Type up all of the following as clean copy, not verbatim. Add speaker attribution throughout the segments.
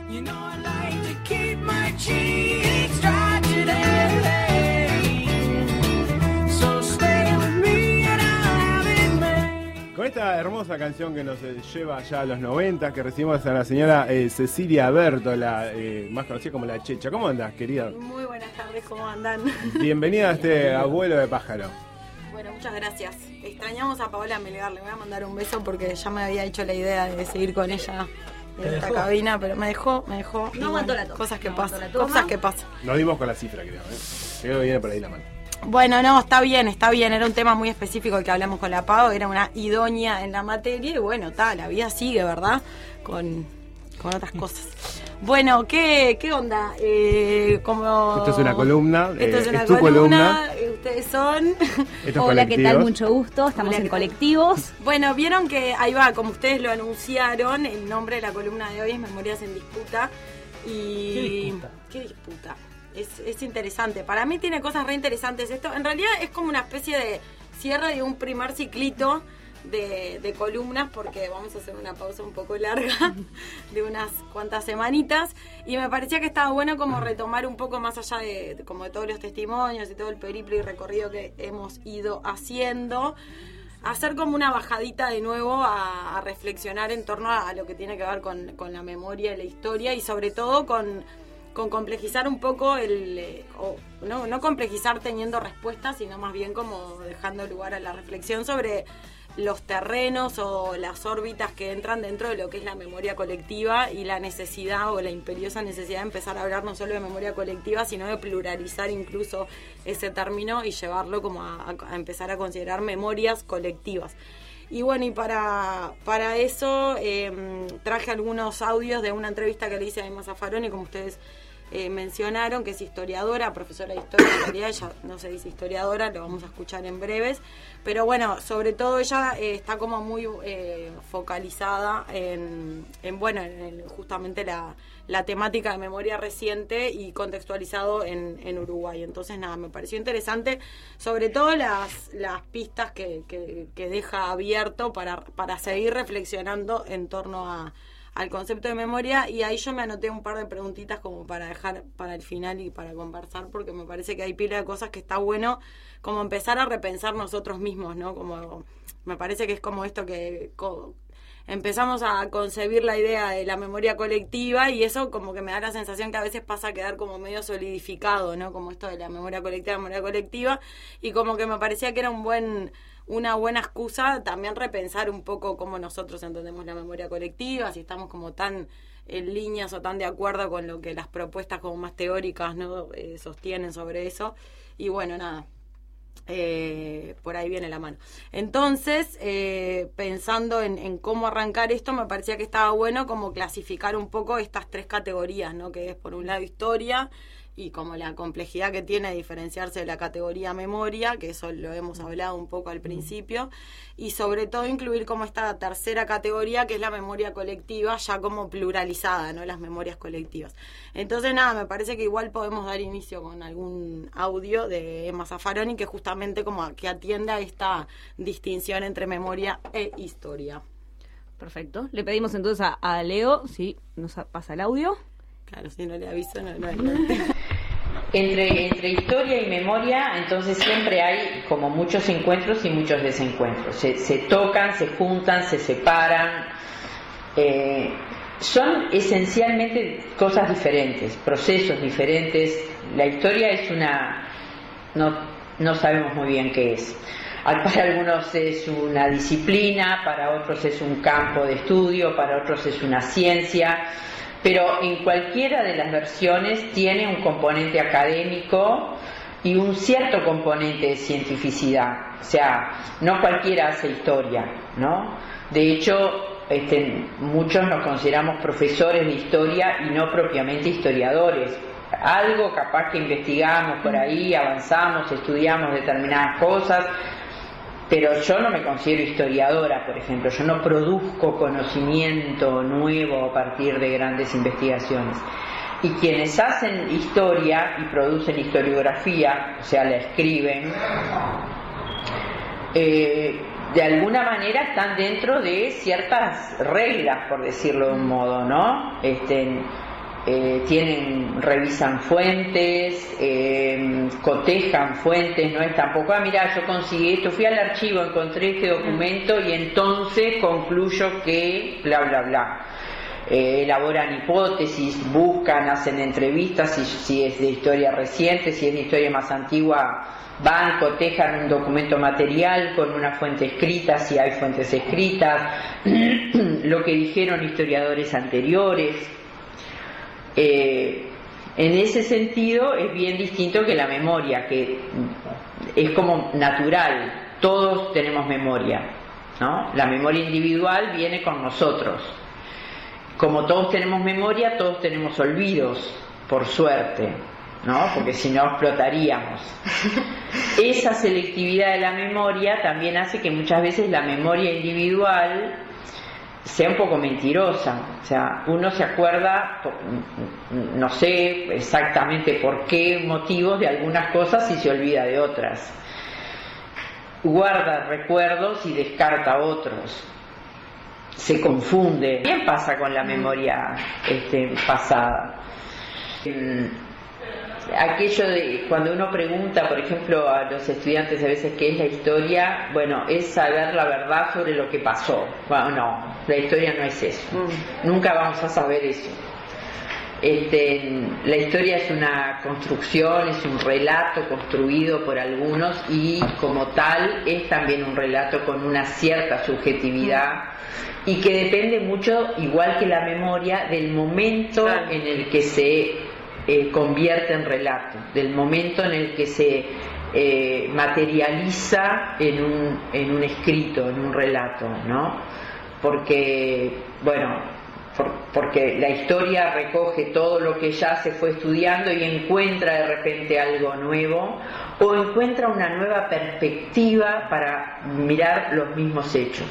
Speaker 1: You know I like to keep my cheeks dry today. So stay with me and I'll have it made.
Speaker 2: Con esta hermosa canción que nos lleva ya a los 90, que recibimos a la señora Cecilia Bertola, más conocida como La Checha. ¿Cómo andás, querida?
Speaker 3: Muy buenas tardes, ¿cómo andan?
Speaker 2: Bienvenida a este abuelo de pájaro.
Speaker 3: Bueno, muchas gracias. Extrañamos a Paola Melgar, le voy a mandar un beso porque ya me había hecho la idea de seguir con ella en esta cabina, pero me dejó.
Speaker 4: No aguantó la toma.
Speaker 3: Cosas que
Speaker 4: No
Speaker 3: pasan,
Speaker 4: aguantó la toma.
Speaker 3: cosas que pasan.
Speaker 2: Nos dimos con la cifra, creo, Creo que viene por ahí la mano.
Speaker 3: Bueno, no, está bien. Era un tema muy específico el que hablamos con la Pau, era una idónea en la materia y bueno, la vida sigue, ¿verdad? Con otras cosas. Bueno, ¿qué onda? Como...
Speaker 2: Esto es una columna.
Speaker 3: Esto es una
Speaker 2: tu columna.
Speaker 3: Ustedes son...
Speaker 4: Hola, ¿qué tal? Mucho gusto. Estamos
Speaker 3: Hola,
Speaker 4: en
Speaker 3: ¿qué tal?
Speaker 4: Colectivos.
Speaker 3: Bueno, vieron que ahí va, como ustedes lo anunciaron, el nombre de la columna de hoy es Memorias en Disputa. Y... ¿Qué disputa? Es interesante. Para mí tiene cosas re interesantes esto. En realidad es como una especie de cierre de un primer ciclito de columnas, porque vamos a hacer una pausa un poco larga de unas cuantas semanitas, y me parecía que estaba bueno como retomar un poco más allá de todos los testimonios y todo el periplo y recorrido que hemos ido haciendo, hacer como una bajadita de nuevo a reflexionar en torno a lo que tiene que ver con la memoria y la historia, y sobre todo con complejizar un poco no complejizar teniendo respuestas, sino más bien como dejando lugar a la reflexión sobre los terrenos o las órbitas que entran dentro de lo que es la memoria colectiva y la necesidad o la imperiosa necesidad de empezar a hablar no solo de memoria colectiva, sino de pluralizar incluso ese término y llevarlo como a empezar a considerar memorias colectivas. Y bueno, y para eso traje algunos audios de una entrevista que le hice a Emma Zaffaroni, como ustedes mencionaron, que es historiadora, profesora de historia. En realidad ella no se dice historiadora, lo vamos a escuchar en breves, pero bueno, sobre todo ella está como muy focalizada en justamente la temática de memoria reciente y contextualizado en Uruguay. Entonces nada, me pareció interesante, sobre todo las pistas que deja abierto para seguir reflexionando en torno al concepto de memoria, y ahí yo me anoté un par de preguntitas como para dejar para el final y para conversar, porque me parece que hay pila de cosas que está bueno como empezar a repensar nosotros mismos, ¿no? Como me parece que es como esto que empezamos a concebir la idea de la memoria colectiva, y eso como que me da la sensación que a veces pasa a quedar como medio solidificado, ¿no? Como esto de la memoria colectiva, y como que me parecía que era una buena excusa también repensar un poco cómo nosotros entendemos la memoria colectiva, si estamos como tan en líneas o tan de acuerdo con lo que las propuestas como más teóricas no sostienen sobre eso. Y bueno, nada, por ahí viene la mano. Entonces, pensando en cómo arrancar esto, me parecía que estaba bueno como clasificar un poco estas tres categorías, ¿no? Que es por un lado historia, y como la complejidad que tiene de diferenciarse de la categoría memoria, que eso lo hemos hablado un poco al principio, y sobre todo incluir como esta tercera categoría, que es la memoria colectiva, ya como pluralizada, ¿no? Las memorias colectivas. Entonces nada, me parece que igual podemos dar inicio con algún audio de Emma Zaffaroni, que justamente como que atiende a esta distinción entre memoria e historia.
Speaker 4: Perfecto. Le pedimos entonces a Leo si nos pasa el audio.
Speaker 3: Claro, si no le aviso, no.
Speaker 5: Entre historia y memoria, entonces siempre hay como muchos encuentros y muchos desencuentros. Se tocan, se juntan, se separan. Son esencialmente cosas diferentes, procesos diferentes. La historia es no sabemos muy bien qué es. Para algunos es una disciplina, para otros es un campo de estudio, para otros es una ciencia. Pero en cualquiera de las versiones tiene un componente académico y un cierto componente de cientificidad. O sea, no cualquiera hace historia, ¿no? De hecho, muchos nos consideramos profesores de historia y no propiamente historiadores. Algo capaz que investigamos por ahí, avanzamos, estudiamos determinadas cosas, pero yo no me considero historiadora, por ejemplo. Yo no produzco conocimiento nuevo a partir de grandes investigaciones. Y quienes hacen historia y producen historiografía, o sea, la escriben, de alguna manera están dentro de ciertas reglas, por decirlo de un modo, ¿no? revisan fuentes, cotejan fuentes, no es tampoco, mira, yo conseguí esto, fui al archivo, encontré este documento y entonces concluyo que bla, bla, bla. Elaboran hipótesis, buscan, hacen entrevistas, si es de historia reciente, si es de historia más antigua, van, cotejan un documento material con una fuente escrita, si hay fuentes escritas, lo que dijeron historiadores anteriores. En ese sentido es bien distinto que la memoria, que es como natural, todos tenemos memoria, ¿no? La memoria individual viene con nosotros. Como todos tenemos memoria, todos tenemos olvidos, por suerte, ¿no? Porque si no explotaríamos. Esa selectividad de la memoria también hace que muchas veces la memoria individual sea un poco mentirosa. O sea, uno se acuerda, no sé exactamente por qué motivos de algunas cosas y se olvida de otras. Guarda recuerdos y descarta otros. Se confunde. ¿Qué pasa con la memoria pasada? Aquello de cuando uno pregunta, por ejemplo, a los estudiantes a veces qué es la historia, bueno, es saber la verdad sobre lo que pasó. Bueno, no, la historia no es eso. Nunca vamos a saber eso. La historia es una construcción, es un relato construido por algunos y como tal es también un relato con una cierta subjetividad y que depende mucho, igual que la memoria, del momento en el que se convierte en relato, del momento en el que se materializa en un escrito, en un relato, ¿no? Porque, bueno, porque la historia recoge todo lo que ya se fue estudiando y encuentra de repente algo nuevo o encuentra una nueva perspectiva para mirar los mismos hechos.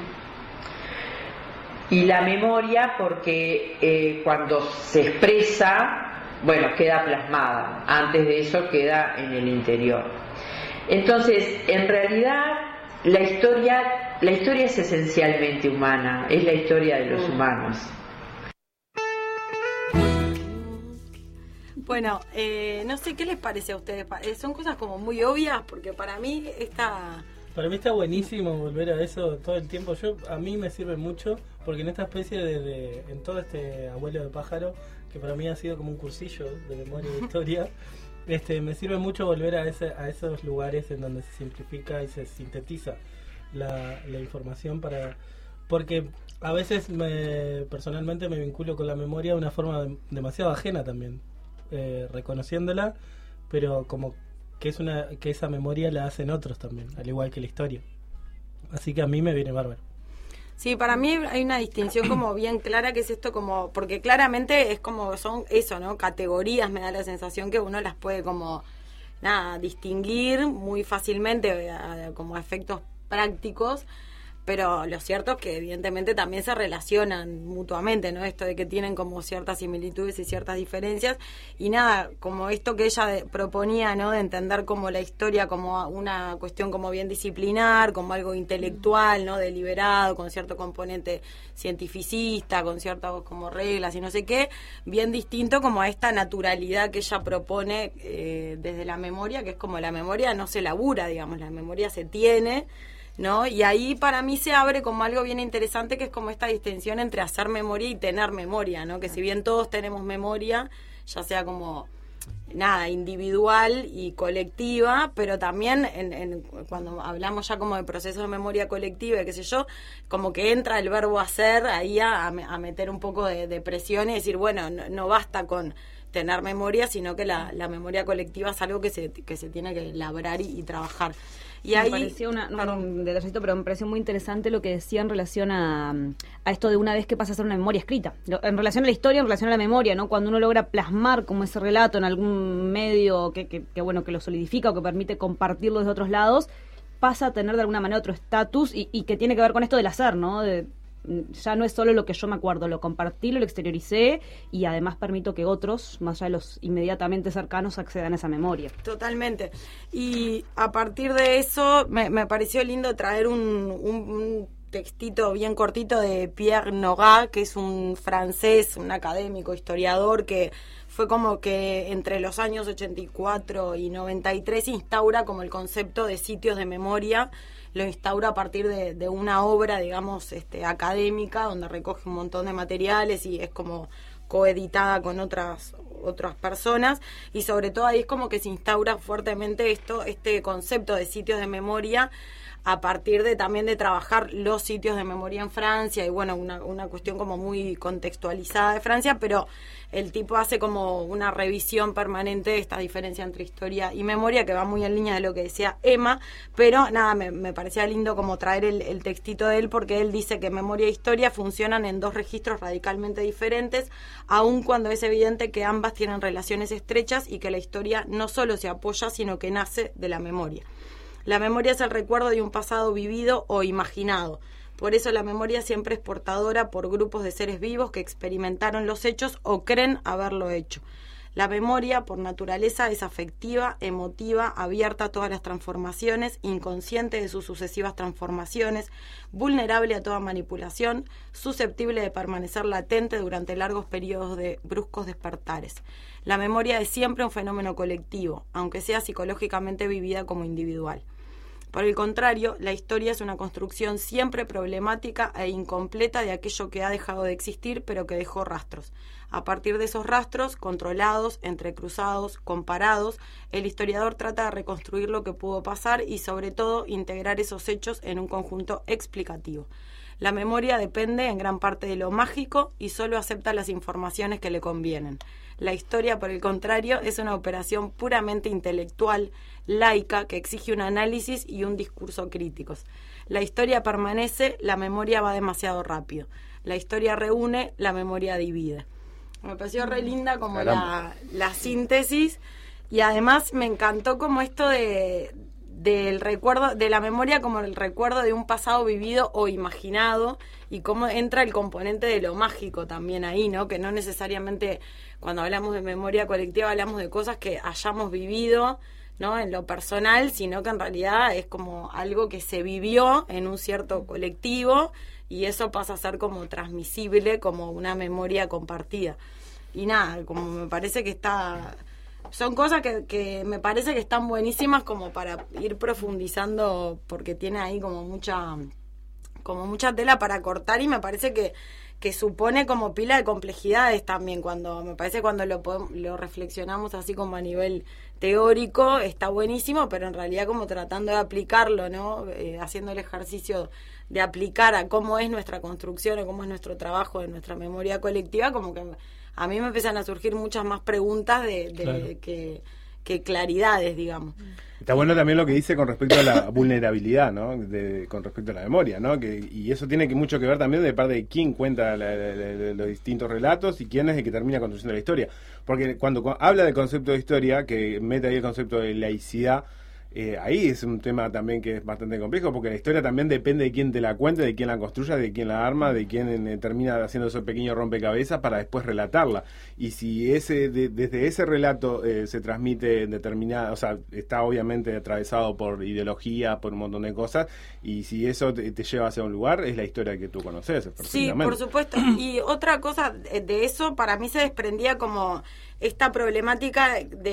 Speaker 5: Y la memoria porque cuando se expresa, bueno, queda plasmada, antes de eso queda en el interior. Entonces, en realidad, la historia es esencialmente humana, es la historia de los humanos.
Speaker 3: Bueno, no sé, ¿qué les parece a ustedes? Son cosas como muy obvias, porque para mí
Speaker 6: Para mí está buenísimo volver a eso todo el tiempo. A mí me sirve mucho, porque en esta especie en todo este abuelo de pájaro, que para mí ha sido como un cursillo de memoria y de historia, me sirve mucho volver a esos lugares en donde se simplifica y se sintetiza la información porque a veces personalmente me vinculo con la memoria de una forma demasiado ajena también, reconociéndola, pero como que esa memoria la hacen otros también, al igual que la historia. Así que a mí me viene bárbaro.
Speaker 3: Sí, para mí hay una distinción como bien clara, que es esto como, porque claramente es como, son eso, ¿no? Categorías, me da la sensación que uno las puede como, distinguir muy fácilmente como efectos prácticos, pero lo cierto es que evidentemente también se relacionan mutuamente, ¿no? Esto de que tienen como ciertas similitudes y ciertas diferencias, y como esto que ella proponía, ¿no? De entender como la historia como una cuestión como bien disciplinar, como algo intelectual, ¿no? Deliberado, con cierto componente cientificista, con ciertas como reglas y no sé qué, bien distinto como a esta naturalidad que ella propone desde la memoria, que es como la memoria no se labura, digamos, la memoria se tiene, ¿no? Y ahí para mí se abre como algo bien interesante, que es como esta distinción entre hacer memoria y tener memoria, ¿no? Que si bien todos tenemos memoria, ya sea como individual y colectiva, pero también cuando hablamos ya como de procesos de memoria colectiva, qué sé yo, como que entra el verbo hacer ahí a meter un poco de presión y decir, bueno, no basta con tener memoria, sino que la memoria colectiva es algo que se tiene que labrar y trabajar. Y ahí
Speaker 4: me pareció un detallito, pero me pareció muy interesante lo que decía en relación a esto de una vez que pasa a ser una memoria escrita. En relación a la historia, en relación a la memoria, ¿no? Cuando uno logra plasmar como ese relato en algún medio que lo solidifica o que permite compartirlo desde otros lados, pasa a tener de alguna manera otro estatus y que tiene que ver con esto del hacer, ¿no? Ya no es solo lo que yo me acuerdo, lo compartí, lo exterioricé y además permito que otros, más allá de los inmediatamente cercanos, accedan a esa memoria.
Speaker 3: Totalmente. Y a partir de eso me pareció lindo traer un textito bien cortito de Pierre Nogent, que es un francés, un académico, historiador, que fue como que entre los años 84 y 93 instaura como el concepto de sitios de memoria. Lo instaura a partir de una obra, digamos, académica, donde recoge un montón de materiales y es como coeditada con otras personas, y sobre todo ahí es como que se instaura fuertemente este concepto de sitios de memoria a partir de también de trabajar los sitios de memoria en Francia, y bueno, una cuestión como muy contextualizada de Francia, pero el tipo hace como una revisión permanente de esta diferencia entre historia y memoria, que va muy en línea de lo que decía Emma, pero nada, me parecía lindo como traer el textito de él, porque él dice que memoria e historia funcionan en dos registros radicalmente diferentes, aun cuando es evidente que ambas tienen relaciones estrechas y que la historia no solo se apoya, sino que nace de la memoria. La memoria es el recuerdo de un pasado vivido o imaginado. Por eso la memoria siempre es portadora por grupos de seres vivos que experimentaron los hechos o creen haberlo hecho. La memoria, por naturaleza, es afectiva, emotiva, abierta a todas las transformaciones, inconsciente de sus sucesivas transformaciones, vulnerable a toda manipulación, susceptible de permanecer latente durante largos periodos de bruscos despertares. La memoria es siempre un fenómeno colectivo, aunque sea psicológicamente vivida como individual. Por el contrario, la historia es una construcción siempre problemática e incompleta de aquello que ha dejado de existir, pero que dejó rastros. A partir de esos rastros, controlados, entrecruzados, comparados, el historiador trata de reconstruir lo que pudo pasar y, sobre todo, integrar esos hechos en un conjunto explicativo. La memoria depende en gran parte de lo mágico y solo acepta las informaciones que le convienen. La historia, por el contrario, es una operación puramente intelectual, laica, que exige un análisis y un discurso críticos. La historia permanece, la memoria va demasiado rápido. La historia reúne, la memoria divide. Me pareció re linda como la síntesis, y además me encantó como esto del recuerdo, de la memoria como el recuerdo de un pasado vivido o imaginado, y cómo entra el componente de lo mágico también ahí, ¿no? Que no necesariamente cuando hablamos de memoria colectiva hablamos de cosas que hayamos vivido, ¿no? En lo personal, sino que en realidad es como algo que se vivió en un cierto colectivo y eso pasa a ser como transmisible, como una memoria compartida. Y nada, como me parece que son cosas que me parece que están buenísimas como para ir profundizando, porque tiene ahí como mucha tela para cortar, y me parece que supone como pila de complejidades también, me parece cuando lo reflexionamos así como a nivel teórico está buenísimo, pero en realidad como tratando de aplicarlo, ¿no? Haciendo el ejercicio de aplicar a cómo es nuestra construcción o cómo es nuestro trabajo de nuestra memoria colectiva, como que a mí me empiezan a surgir muchas más preguntas
Speaker 6: Claro.
Speaker 3: que claridades, digamos.
Speaker 2: Está bueno también lo que dice con respecto a la vulnerabilidad, ¿no? Con respecto a la memoria, ¿no? Y eso tiene mucho que ver también de parte de quién cuenta los distintos relatos y quién es el que termina construyendo la historia. Porque cuando habla del concepto de historia, que mete ahí el concepto de laicidad, ahí es un tema también que es bastante complejo, porque la historia también depende de quién te la cuente, de quién la construya, de quién la arma, de quién termina haciendo ese pequeño rompecabezas para después relatarla. Y si desde ese relato se transmite determinada, o sea, está obviamente atravesado por ideología, por un montón de cosas, y si eso te lleva hacia un lugar, es la historia que tú conoces
Speaker 3: Sí,
Speaker 2: perfectamente.
Speaker 3: por supuesto. Y otra cosa de eso, para mí se desprendía como esta problemática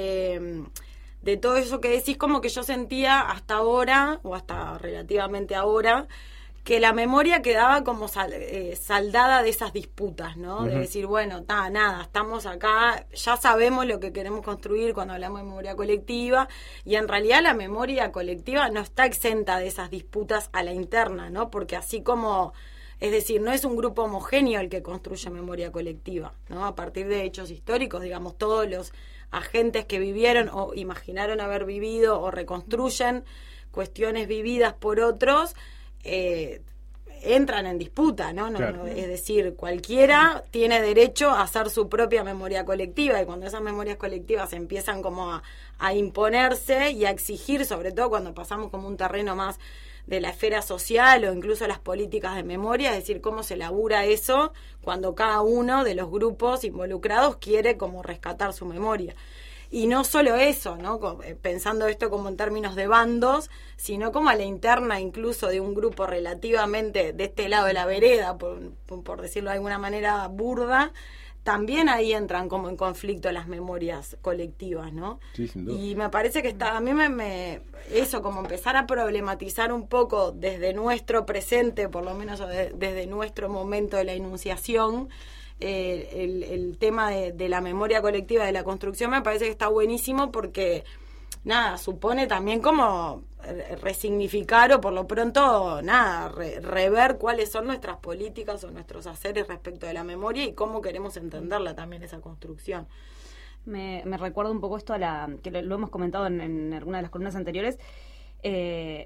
Speaker 3: de todo eso que decís, como que yo sentía hasta ahora, o hasta relativamente ahora, que la memoria quedaba como saldada de esas disputas, ¿no?
Speaker 2: Uh-huh.
Speaker 3: De decir, bueno, nada, estamos acá, ya sabemos lo que queremos construir cuando hablamos de memoria colectiva, y en realidad la memoria colectiva no está exenta de esas disputas a la interna, ¿no? Porque así como... Es decir, no es un grupo homogéneo el que construye memoria colectiva, ¿no? A partir de hechos históricos, digamos, todos los agentes que vivieron o imaginaron haber vivido o reconstruyen cuestiones vividas por otros, entran en disputa, ¿no?
Speaker 2: Claro.
Speaker 3: Es decir, cualquiera tiene derecho a hacer su propia memoria colectiva, y cuando esas memorias colectivas empiezan como a imponerse y a exigir, sobre todo cuando pasamos como un terreno más de la esfera social o incluso las políticas de memoria, es decir, cómo se labura eso cuando cada uno de los grupos involucrados quiere como rescatar su memoria. Y no solo eso, ¿no? Pensando esto como en términos de bandos, sino como a la interna incluso de un grupo relativamente de este lado de la vereda, por decirlo de alguna manera burda, también ahí entran como en conflicto las memorias colectivas, ¿no?
Speaker 2: Sí, sin duda.
Speaker 3: Y me parece que a mí eso, como empezar a problematizar un poco desde nuestro presente, por lo menos desde nuestro momento de la enunciación, el tema de la memoria colectiva, de la construcción, me parece que está buenísimo porque, nada, supone también como resignificar o por lo pronto, nada, rever cuáles son nuestras políticas o nuestros haceres respecto de la memoria y cómo queremos entenderla también esa construcción.
Speaker 4: Me recuerda un poco esto que lo hemos comentado en alguna de las columnas anteriores, en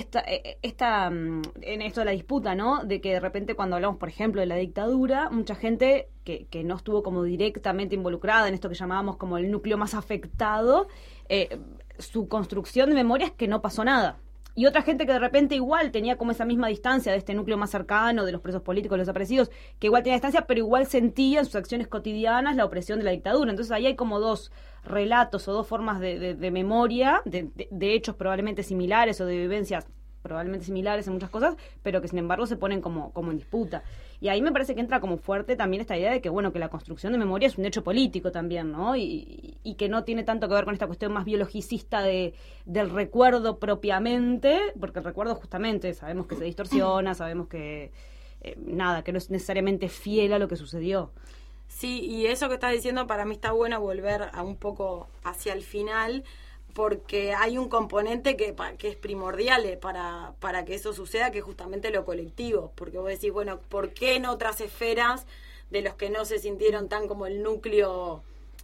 Speaker 4: esto de la disputa, ¿no? De que de repente cuando hablamos, por ejemplo, de la dictadura, mucha gente que no estuvo como directamente involucrada en esto que llamábamos como el núcleo más afectado, su construcción de memoria es que no pasó nada. Y otra gente que de repente igual tenía como esa misma distancia de este núcleo más cercano, de los presos políticos, los desaparecidos, que igual tenía distancia, pero igual sentía en sus acciones cotidianas la opresión de la dictadura. Entonces ahí hay como dos relatos o dos formas de memoria, de hechos probablemente similares o de vivencias probablemente similares en muchas cosas, pero que sin embargo se ponen como en disputa. Y ahí me parece que entra como fuerte también esta idea de que, bueno, que la construcción de memoria es un hecho político también, ¿no? Y que no tiene tanto que ver con esta cuestión más biologicista del recuerdo propiamente, porque el recuerdo justamente sabemos que se distorsiona, sabemos que, que no es necesariamente fiel a lo que sucedió.
Speaker 3: Sí, y eso que estás diciendo para mí está bueno volver a un poco hacia el final, porque hay un componente que es primordial para que eso suceda, que es justamente lo colectivo. Porque vos decís, bueno, ¿por qué en otras esferas de los que no se sintieron tan como el núcleo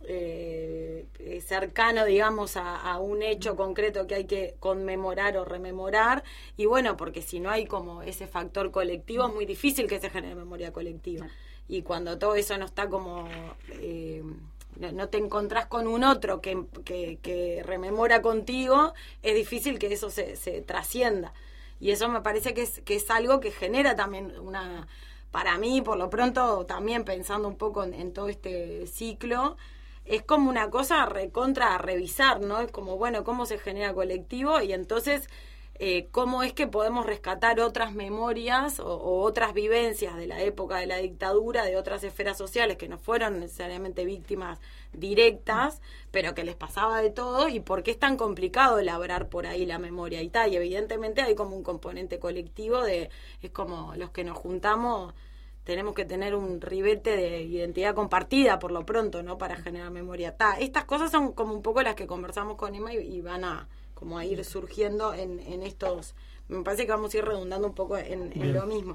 Speaker 3: cercano, digamos, a un hecho concreto que hay que conmemorar o rememorar? Y bueno, porque si no hay como ese factor colectivo, es muy difícil que se genere memoria colectiva. Y cuando todo eso no está como... no te encontrás con un otro que rememora contigo, es difícil que eso se trascienda. Y eso me parece que es algo que genera también para mí, por lo pronto, también pensando un poco en todo este ciclo, es como una cosa recontra a revisar, ¿no? Es como, bueno, cómo se genera colectivo y entonces... cómo es que podemos rescatar otras memorias o otras vivencias de la época de la dictadura, de otras esferas sociales que no fueron necesariamente víctimas directas, pero que les pasaba de todo, y por qué es tan complicado elaborar por ahí la memoria y tal. Y evidentemente hay como un componente colectivo es como los que nos juntamos tenemos que tener un ribete de identidad compartida por lo pronto, ¿no? Para generar memoria. Estas cosas son como un poco las que conversamos con Emma y van a como a ir surgiendo en estos... Me parece que vamos a ir redundando un poco en lo mismo.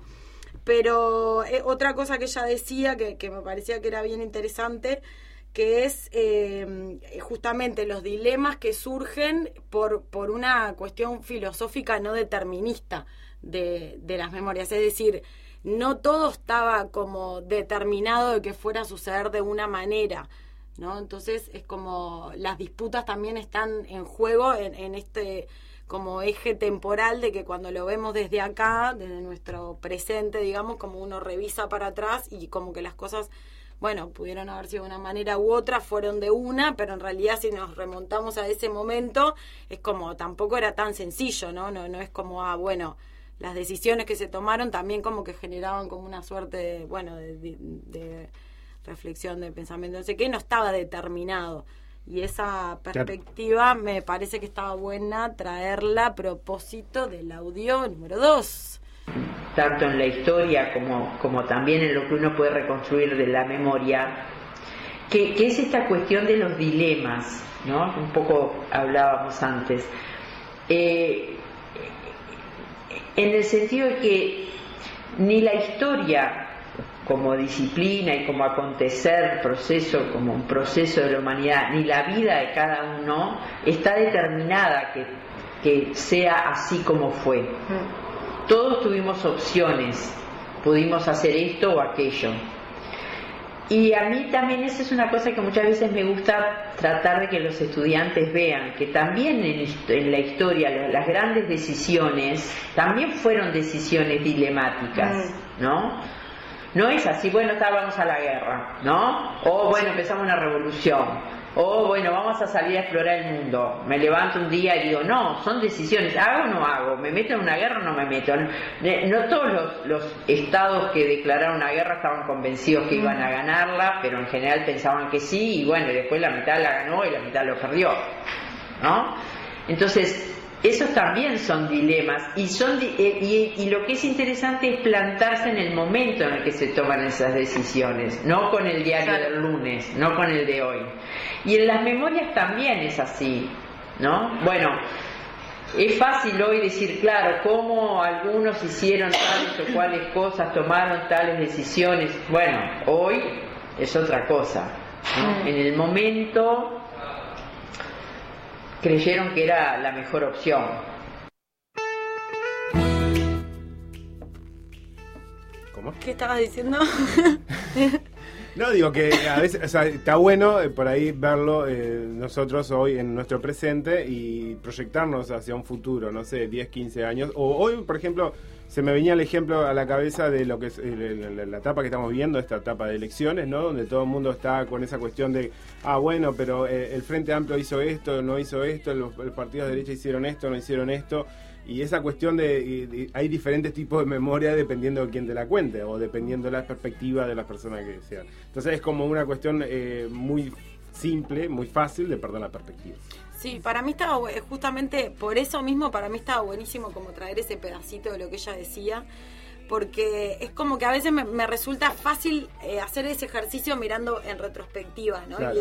Speaker 3: Pero otra cosa que ella decía, que me parecía que era bien interesante, que es justamente los dilemas que surgen por una cuestión filosófica no determinista de las memorias. Es decir, no todo estaba como determinado de que fuera a suceder de una manera, ¿no? Entonces es como las disputas también están en juego en este como eje temporal de que cuando lo vemos desde acá, desde nuestro presente, digamos, como uno revisa para atrás y como que las cosas, bueno, pudieron haber sido de una manera u otra, fueron de una, pero en realidad si nos remontamos a ese momento es como tampoco era tan sencillo, ¿no? No es como, bueno, las decisiones que se tomaron también como que generaban como una suerte de, bueno, de reflexión, de pensamiento, no sé qué, no estaba determinado. Y esa perspectiva me parece que estaba buena traerla a propósito del audio número 2.
Speaker 5: Tanto en la historia como también en lo que uno puede reconstruir de la memoria, que es esta cuestión de los dilemas, ¿no? Un poco hablábamos antes. En el sentido de que ni la historia como disciplina y como acontecer, proceso, como un proceso de la humanidad, ni la vida de cada uno está determinada que sea así como fue. Todos tuvimos opciones, pudimos hacer esto o aquello. Y a mí también esa es una cosa que muchas veces me gusta tratar de que los estudiantes vean, que también en la historia las grandes decisiones también fueron decisiones dilemáticas, ¿no? No es así, bueno, vamos a la guerra, ¿no? O bueno, empezamos una revolución. O bueno, vamos a salir a explorar el mundo. Me levanto un día y digo, no, son decisiones, ¿hago o no hago? ¿Me meto en una guerra o no me meto? No todos los estados que declararon una guerra estaban convencidos que iban a ganarla, pero en general pensaban que sí, y bueno, después la mitad la ganó y la mitad lo perdió, ¿no? Entonces, esos también son dilemas, y lo que es interesante es plantarse en el momento en el que se toman esas decisiones, no con el diario del lunes, no con el de hoy. Y en las memorias también es así, ¿no? Bueno, es fácil hoy decir, claro, cómo algunos hicieron tales o cuales cosas, tomaron tales decisiones. Bueno, hoy es otra cosa, ¿no? En el momento creyeron que era la mejor opción.
Speaker 2: ¿Cómo?
Speaker 3: ¿Qué estabas diciendo?
Speaker 2: No, digo que a veces, o sea, está bueno por ahí verlo nosotros hoy en nuestro presente y proyectarnos hacia un futuro, no sé, 10, 15 años. O hoy, por ejemplo, se me venía el ejemplo a la cabeza de lo que es la etapa que estamos viviendo, esta etapa de elecciones, ¿no? Donde todo el mundo está con esa cuestión de, bueno, pero el Frente Amplio hizo esto, no hizo esto, los partidos de derecha hicieron esto, no hicieron esto. Y esa cuestión hay diferentes tipos de memoria dependiendo de quién te la cuente o dependiendo de la perspectiva de las personas que sean. Entonces es como una cuestión muy simple, muy fácil de perder la perspectiva.
Speaker 3: Sí, para mí estaba, justamente por eso mismo, para mí estaba buenísimo como traer ese pedacito de lo que ella decía, porque es como que a veces me resulta fácil hacer ese ejercicio mirando en retrospectiva, ¿no?
Speaker 2: Claro.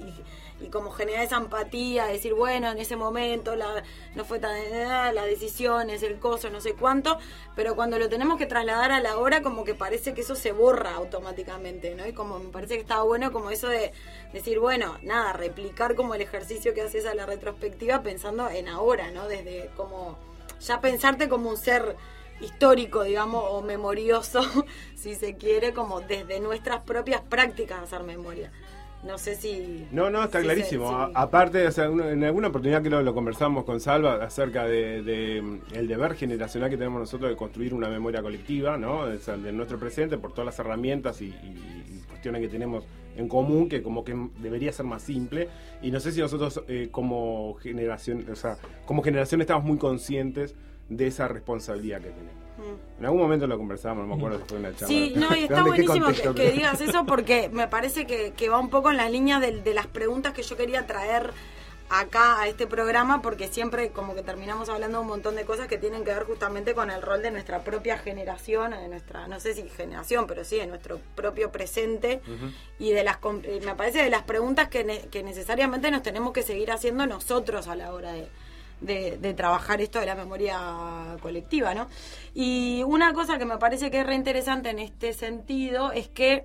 Speaker 3: Y como generar esa empatía, decir, bueno, en ese momento no fue tan las decisiones, el coso, no sé cuánto, pero cuando lo tenemos que trasladar a la hora, como que parece que eso se borra automáticamente, ¿no? Y como me parece que estaba bueno como eso de decir, bueno, nada, replicar como el ejercicio que haces a la retrospectiva pensando en ahora, ¿no? Desde como ya pensarte como un ser histórico, digamos, o memorioso, si se quiere, como desde nuestras propias prácticas hacer memoria. No sé si...
Speaker 2: No, está clarísimo.
Speaker 3: Sí.
Speaker 2: Aparte, o sea, en alguna oportunidad que lo conversamos con Salva acerca de el deber generacional que tenemos nosotros de construir una memoria colectiva, ¿no? O sea, de nuestro presente por todas las herramientas y cuestiones que tenemos en común, que como que debería ser más simple. Y no sé si nosotros como generación, o sea, como generación estamos muy conscientes de esa responsabilidad que tenemos. En algún momento lo conversábamos, no me acuerdo si fue en la charla.
Speaker 3: Sí, no, y está buenísimo que digas eso porque me parece que va un poco en la línea de las preguntas que yo quería traer acá a este programa, porque siempre como que terminamos hablando de un montón de cosas que tienen que ver justamente con el rol de nuestra propia generación, de nuestra, no sé si generación, pero sí de nuestro propio presente. Y de me parece de las preguntas que necesariamente nos tenemos que seguir haciendo nosotros a la hora de trabajar esto de la memoria colectiva, ¿no? Y una cosa que me parece que es reinteresante en este sentido es que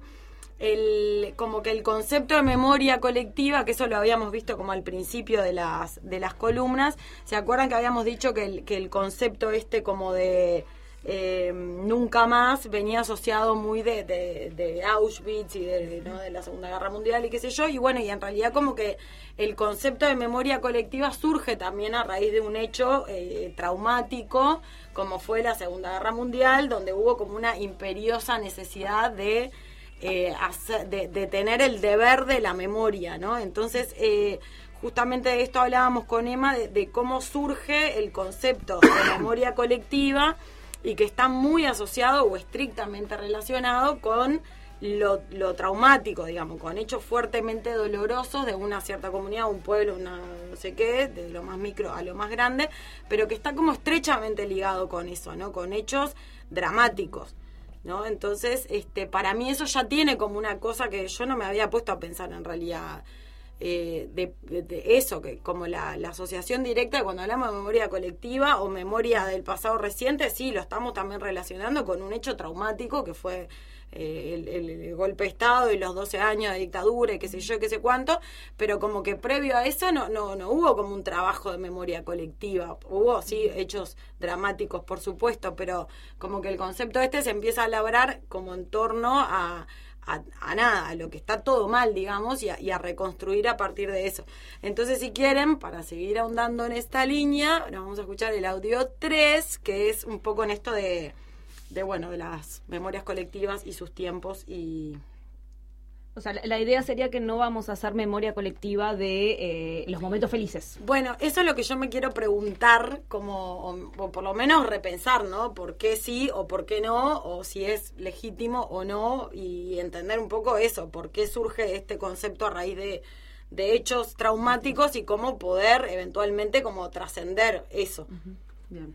Speaker 3: como que el concepto de memoria colectiva, que eso lo habíamos visto como al principio de las columnas, ¿se acuerdan que habíamos dicho que el concepto como de nunca más venía asociado muy de Auschwitz y de la Segunda Guerra Mundial y qué sé yo, y bueno, y en realidad como que el concepto de memoria colectiva surge también a raíz de un hecho traumático como fue la Segunda Guerra Mundial, donde hubo como una imperiosa necesidad de tener el deber de la memoria, ¿no? Entonces justamente de esto hablábamos con Emma, de cómo surge el concepto de memoria colectiva y que está muy asociado o estrictamente relacionado con lo traumático, digamos, con hechos fuertemente dolorosos de una cierta comunidad, un pueblo, una no sé qué, de lo más micro a lo más grande, pero que está como estrechamente ligado con eso, ¿no? Con hechos dramáticos, ¿no? Entonces, para mí eso ya tiene como una cosa que yo no me había puesto a pensar en realidad, de eso, que como la asociación directa, cuando hablamos de memoria colectiva o memoria del pasado reciente, sí, lo estamos también relacionando con un hecho traumático que fue el golpe de Estado y los 12 años de dictadura y qué sé yo, qué sé cuánto, pero como que previo a eso no hubo como un trabajo de memoria colectiva. Hubo, sí, hechos dramáticos, por supuesto, pero como que el concepto se empieza a elaborar como en torno a nada, a lo que está todo mal, digamos, y a reconstruir a partir de eso. Entonces, si quieren, para seguir ahondando en esta línea, nos vamos a escuchar el audio 3, que es un poco en esto de de las memorias colectivas y sus tiempos y...
Speaker 4: O sea, la idea sería que no vamos a hacer memoria colectiva de los momentos felices.
Speaker 3: Bueno, eso es lo que yo me quiero preguntar, o por lo menos repensar, ¿no? ¿Por qué sí o por qué no? O si es legítimo o no, y entender un poco eso, por qué surge este concepto a raíz de hechos traumáticos y cómo poder eventualmente como trascender eso.
Speaker 4: Bien.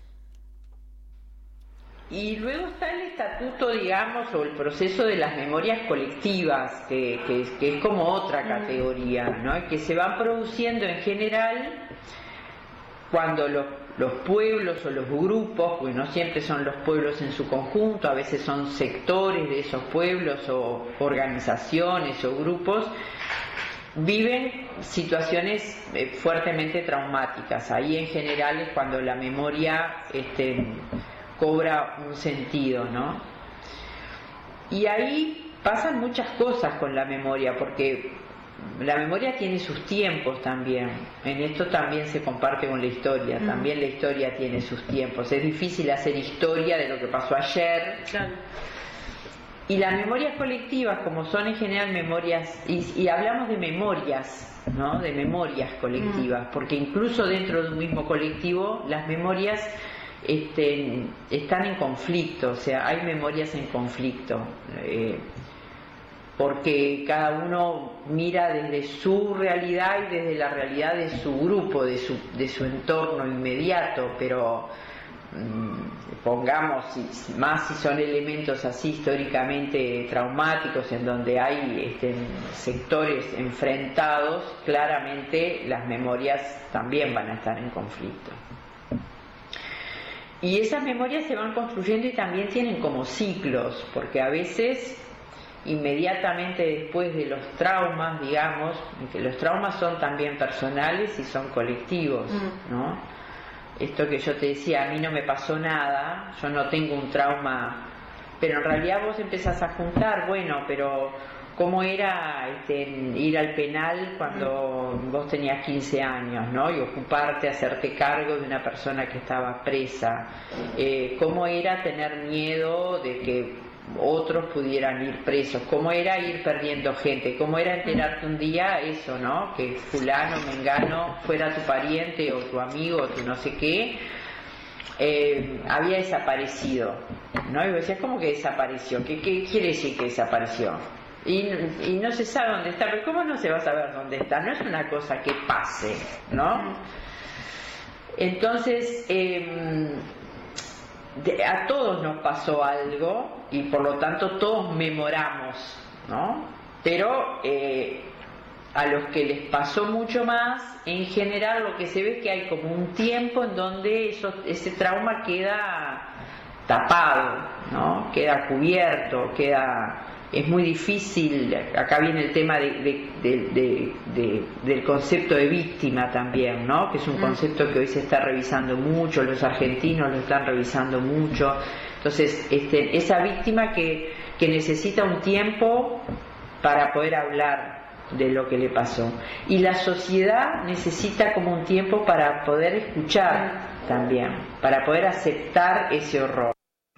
Speaker 5: Y luego está el estatuto, digamos, o el proceso de las memorias colectivas, que es como otra categoría, ¿no? Que se van produciendo en general cuando los pueblos o los grupos, pues no siempre son los pueblos en su conjunto, a veces son sectores de esos pueblos o organizaciones o grupos, viven situaciones fuertemente traumáticas. Ahí en general es cuando la memoria cobra un sentido, ¿no? Y ahí pasan muchas cosas con la memoria, porque la memoria tiene sus tiempos también. En esto también se comparte con la historia. También la historia tiene sus tiempos. Es difícil hacer historia de lo que pasó ayer.
Speaker 3: Claro.
Speaker 5: Y las memorias colectivas, como son en general memorias, y hablamos de memorias, ¿no? De memorias colectivas, porque incluso dentro de un mismo colectivo, las memorias están en conflicto, o sea, hay memorias en conflicto, porque cada uno mira desde su realidad y desde la realidad de su grupo, de su entorno inmediato, pero pongamos, más si son elementos así históricamente traumáticos en donde hay sectores enfrentados, claramente las memorias también van a estar en conflicto. Y esas memorias se van construyendo y también tienen como ciclos, porque a veces, inmediatamente después de los traumas, digamos, que los traumas son también personales y son colectivos, ¿no? Esto que yo te decía, a mí no me pasó nada, yo no tengo un trauma, pero en realidad vos empezás a juntar, bueno, pero cómo era ir al penal cuando vos tenías 15 años, ¿no? Y ocuparte, hacerte cargo de una persona que estaba presa, cómo era tener miedo de que otros pudieran ir presos, cómo era ir perdiendo gente, cómo era enterarte un día eso, ¿no? Que fulano, mengano fuera tu pariente o tu amigo o tu no sé qué, había desaparecido, ¿no? Y vos decías, ¿cómo que desapareció? ¿Qué quiere decir que desapareció? Y no se sabe dónde está, pero ¿cómo no se va a saber dónde está? No es una cosa que pase, ¿no? Entonces, a todos nos pasó algo y por lo tanto todos memoramos, ¿no? Pero a los que les pasó mucho más, en general lo que se ve es que hay como un tiempo en donde ese trauma queda tapado, ¿no? Queda cubierto, es muy difícil. Acá viene el tema del concepto de víctima también, ¿no? Que es un concepto que hoy se está revisando mucho, los argentinos lo están revisando mucho. Entonces, esa víctima que necesita un tiempo para poder hablar de lo que le pasó. Y la sociedad necesita como un tiempo para poder escuchar también, para poder aceptar ese horror.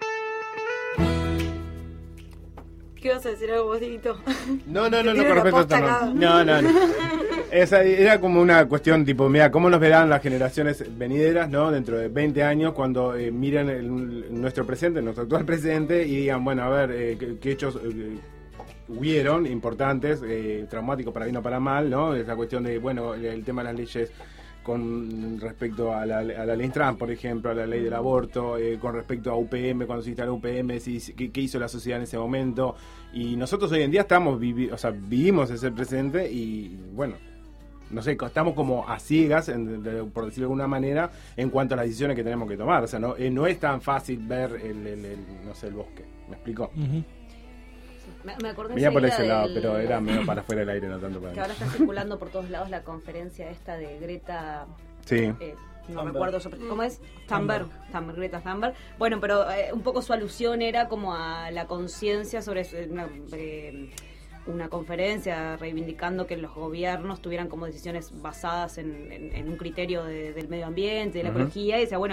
Speaker 3: ¿Qué ibas a decir algo vos, Dieguito?
Speaker 2: No, con
Speaker 3: Tiene la
Speaker 2: respecto a
Speaker 3: posta
Speaker 2: esto
Speaker 3: acá.
Speaker 2: no. Esa era como una cuestión tipo, mira, ¿cómo nos verán las generaciones venideras, ¿no? Dentro de 20 años, cuando miren nuestro presente, nuestro actual presente, y digan, bueno, a ver, qué hechos hubieron importantes, traumáticos para bien o para mal, ¿no? Esa cuestión de, bueno, el tema de las leyes con respecto a la ley trans, por ejemplo, a la ley del aborto, con respecto a UPM, cuando se instaló UPM, qué hizo la sociedad en ese momento. Y nosotros hoy en día vivimos ese presente y, bueno, no sé, estamos como a ciegas, por decirlo de alguna manera, en cuanto a las decisiones que tenemos que tomar. O sea, no es tan fácil ver el bosque. ¿Me explico?
Speaker 4: Me acordé
Speaker 2: Venía por ese
Speaker 4: enseguida
Speaker 2: lado, pero era medio para afuera del aire, no tanto para
Speaker 4: que
Speaker 2: adentro.
Speaker 4: ahora está circulando por todos lados la conferencia esta de Greta.
Speaker 2: Sí.
Speaker 4: No
Speaker 6: Thunberg.
Speaker 4: recuerdo cómo es. Greta Thunberg. Bueno, pero un poco su alusión era como a la conciencia sobre una conferencia reivindicando que los gobiernos tuvieran como decisiones basadas en un criterio del medio ambiente, de la ecología, y decía, bueno,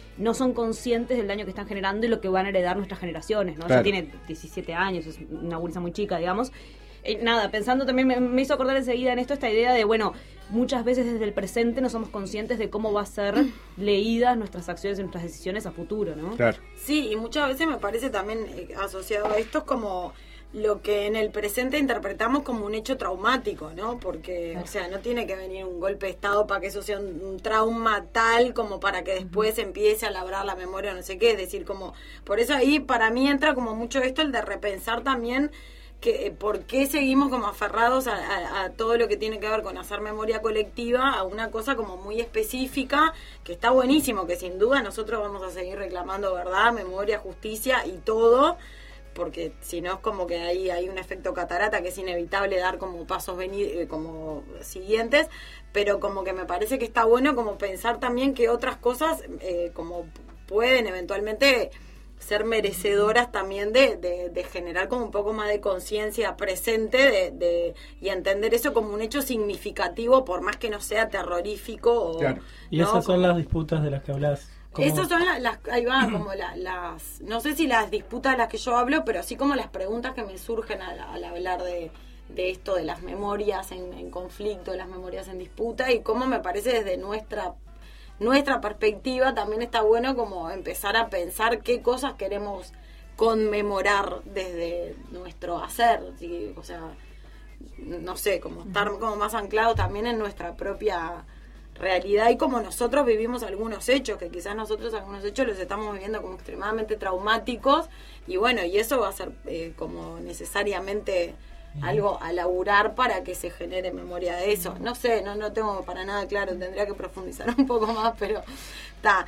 Speaker 4: no son conscientes del daño que están generando y lo que van a heredar nuestras generaciones, ¿no?
Speaker 2: Claro.
Speaker 4: Ella tiene 17 años, es una gurisa muy chica, digamos. Nada, pensando también, me hizo acordar enseguida en esto esta idea de, bueno, muchas veces desde el presente no somos conscientes de cómo va a ser leídas nuestras acciones y nuestras decisiones a futuro, ¿no?
Speaker 2: Claro.
Speaker 3: Sí, y muchas veces me parece también asociado a esto es como lo que en el presente interpretamos como un hecho traumático, ¿no? Porque, o sea, no tiene que venir un golpe de estado para que eso sea un trauma tal como para que después empiece a labrar la memoria o no sé qué, es decir, como, por eso ahí para mí entra como mucho esto el de repensar también que por qué seguimos como aferrados a todo lo que tiene que ver con hacer memoria colectiva, a una cosa como muy específica, que está buenísimo, que sin duda nosotros vamos a seguir reclamando verdad, memoria, justicia y todo, porque si no es como que ahí hay un efecto catarata que es inevitable dar como pasos como siguientes, pero como que me parece que está bueno como pensar también que otras cosas como pueden eventualmente ser merecedoras también de generar como un poco más de conciencia presente y entender eso como un hecho significativo por más que no sea terrorífico o,
Speaker 2: Claro.
Speaker 6: Y
Speaker 3: ¿no?
Speaker 6: esas son
Speaker 3: Como-
Speaker 6: las disputas de las que hablas. Como-
Speaker 3: Esas son ahí va, como las, no sé si las disputas de las que yo hablo, pero sí como las preguntas que me surgen al hablar de esto, de las memorias en conflicto, de las memorias en disputa, y cómo me parece desde nuestra perspectiva también está bueno como empezar a pensar qué cosas queremos conmemorar desde nuestro hacer, ¿sí? O sea, no sé, como estar como más anclado también en nuestra propia realidad y como nosotros vivimos algunos hechos, que quizás nosotros algunos hechos los estamos viviendo como extremadamente traumáticos, y bueno, y eso va a ser como necesariamente algo a laburar para que se genere memoria de eso. No sé, no tengo para nada claro, tendría que profundizar un poco más, pero está.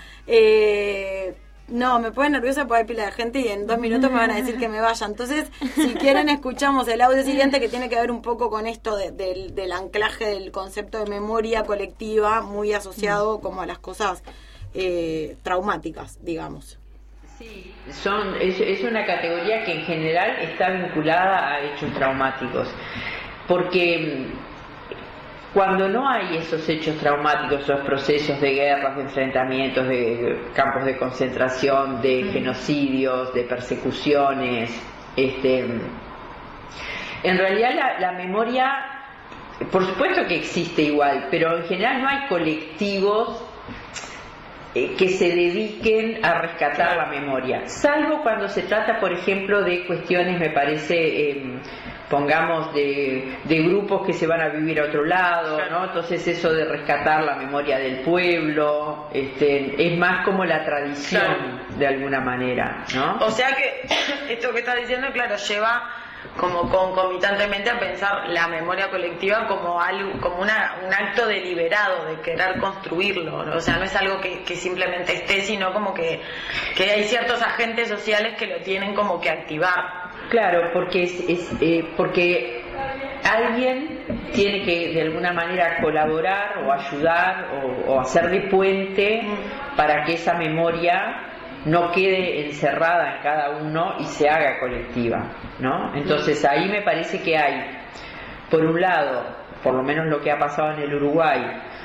Speaker 3: No, me pone nerviosa porque hay pila de gente y en 2 minutos me van a decir que me vaya. Entonces, si quieren, escuchamos el audio siguiente que tiene que ver un poco con esto del anclaje del concepto de memoria colectiva, muy asociado como a las cosas traumáticas, digamos.
Speaker 5: Sí, es una categoría que en general está vinculada a hechos traumáticos, porque cuando no hay esos hechos traumáticos, esos procesos de guerras, de enfrentamientos, de campos de concentración, de genocidios, de persecuciones, en realidad la memoria, por supuesto que existe igual, pero en general no hay colectivos que se dediquen a rescatar la memoria, salvo cuando se trata, por ejemplo, de cuestiones, me parece, pongamos, de grupos que se van a vivir a otro lado, ¿no? Entonces eso de rescatar la memoria del pueblo, es más como la tradición, de alguna manera, ¿no?
Speaker 3: O sea que esto que estás diciendo, claro, lleva como concomitantemente a pensar la memoria colectiva como algo, como un acto deliberado de querer construirlo, ¿no? O sea, no es algo que simplemente esté, sino como que hay ciertos agentes sociales que lo tienen como que activar.
Speaker 5: Claro, porque alguien tiene que de alguna manera colaborar o ayudar o hacer de puente para que esa memoria no quede encerrada en cada uno y se haga colectiva, ¿no? Entonces ahí me parece que hay, por un lado, por lo menos lo que ha pasado en el Uruguay,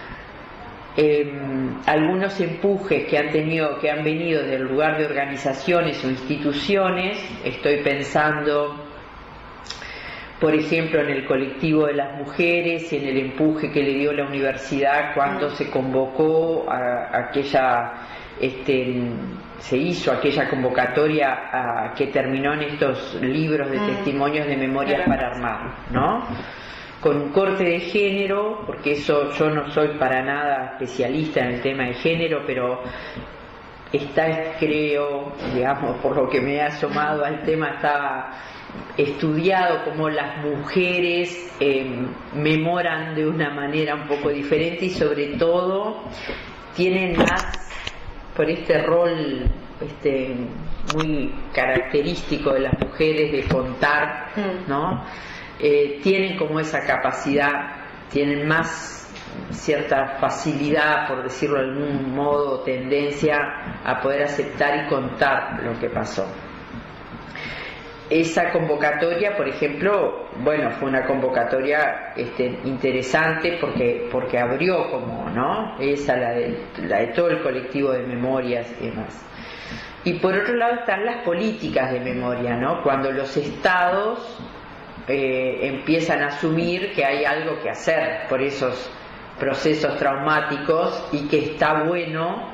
Speaker 5: algunos empujes que han venido del lugar de organizaciones o instituciones. Estoy pensando, por ejemplo, en el colectivo de las mujeres, en el empuje que le dio la universidad cuando se convocó a aquella se hizo aquella convocatoria que terminó en estos libros de testimonios de memorias para armar, ¿no? Con un corte de género, porque eso yo no soy para nada especialista en el tema de género, pero está, creo, digamos, por lo que me he asomado al tema, está estudiado cómo las mujeres memoran de una manera un poco diferente y sobre todo tienen más, por este rol muy característico de las mujeres de contar, ¿no? Tienen como esa capacidad, tienen más cierta facilidad, por decirlo de algún modo, tendencia a poder aceptar y contar lo que pasó. esa convocatoria, por ejemplo, bueno, fue una convocatoria interesante porque abrió como, ¿no? Esa, la de todo el colectivo de memorias y demás. Y por otro lado están las políticas de memoria, ¿no? Cuando los estados empiezan a asumir que hay algo que hacer por esos procesos traumáticos y que está bueno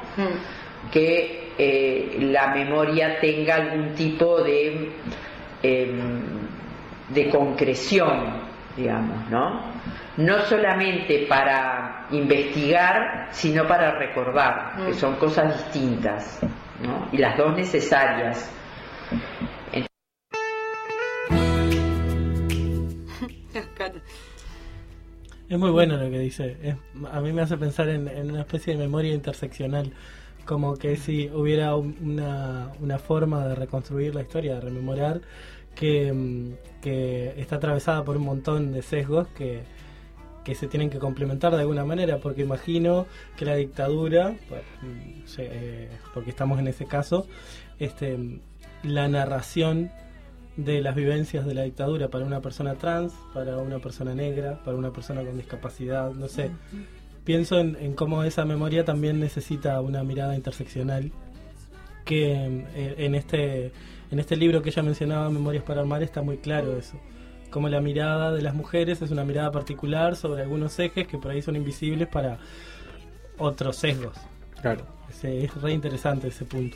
Speaker 5: que la memoria tenga algún tipo de concreción, digamos, ¿no? No solamente para investigar, sino para recordar, que son cosas distintas, ¿no? Y las dos necesarias.
Speaker 6: Es muy bueno lo que dice. A mí me hace pensar en una especie de memoria interseccional, como que si hubiera una forma de reconstruir la historia, de rememorar, que está atravesada por un montón de sesgos que se tienen que complementar de alguna manera, porque imagino que la dictadura, porque estamos en ese caso, la narración de las vivencias de la dictadura para una persona trans, para una persona negra, para una persona con discapacidad, no sé. Pienso en cómo esa memoria también necesita una mirada interseccional, que en este libro que ella mencionaba, Memorias para Armar, está muy claro eso. Como la mirada de las mujeres es una mirada particular sobre algunos ejes que por ahí son invisibles para otros sesgos.
Speaker 2: Claro.
Speaker 6: Es re interesante ese punto.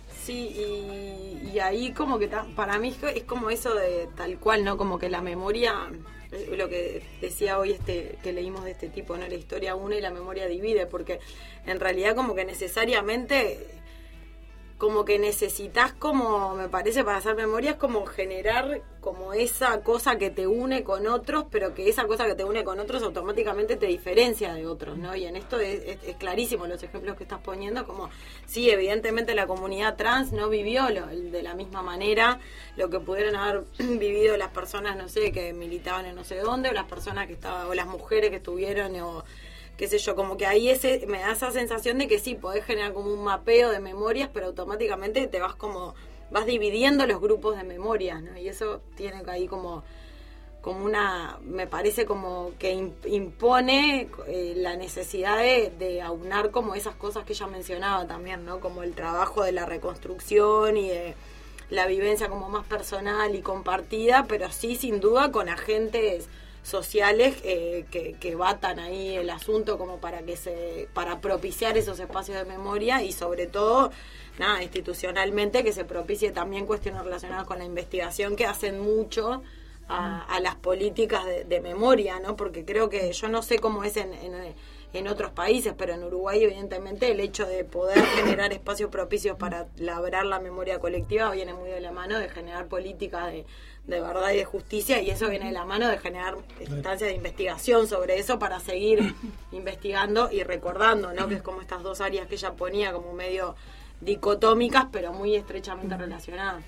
Speaker 3: Sí, y ahí como que para mí es como eso de tal cual, ¿no? Como que la memoria, lo que decía hoy que leímos de este tipo, ¿no? La historia une y la memoria divide, porque en realidad como que necesariamente, como que necesitas, como me parece, para hacer memoria, es como generar como esa cosa que te une con otros, pero que esa cosa que te une con otros automáticamente te diferencia de otros, ¿no? Y en esto es clarísimo los ejemplos que estás poniendo, como sí, evidentemente la comunidad trans no vivió de la misma manera lo que pudieron haber vivido las personas, no sé, que militaban en no sé dónde, o las personas que estaban, o las mujeres que estuvieron, o qué sé yo, como que ahí me da esa sensación de que sí, podés generar como un mapeo de memorias, pero automáticamente vas dividiendo los grupos de memorias, ¿no? Y eso tiene ahí como una, me parece como que impone la necesidad de aunar como esas cosas que ella mencionaba también, ¿no? Como el trabajo de la reconstrucción y de la vivencia como más personal y compartida, pero sí, sin duda, con agentes sociales que batan ahí el asunto como para propiciar esos espacios de memoria y sobre todo institucionalmente que se propicie también cuestiones relacionadas con la investigación que hacen mucho a las políticas de memoria, ¿no? Porque creo que yo no sé cómo es en otros países, pero en Uruguay evidentemente el hecho de poder generar espacios propicios para labrar la memoria colectiva viene muy de la mano de generar políticas de verdad y de justicia, y eso viene de la mano de generar instancias de investigación sobre eso para seguir investigando y recordando, ¿no? Que es como estas dos áreas que ella ponía como medio dicotómicas pero muy estrechamente relacionadas.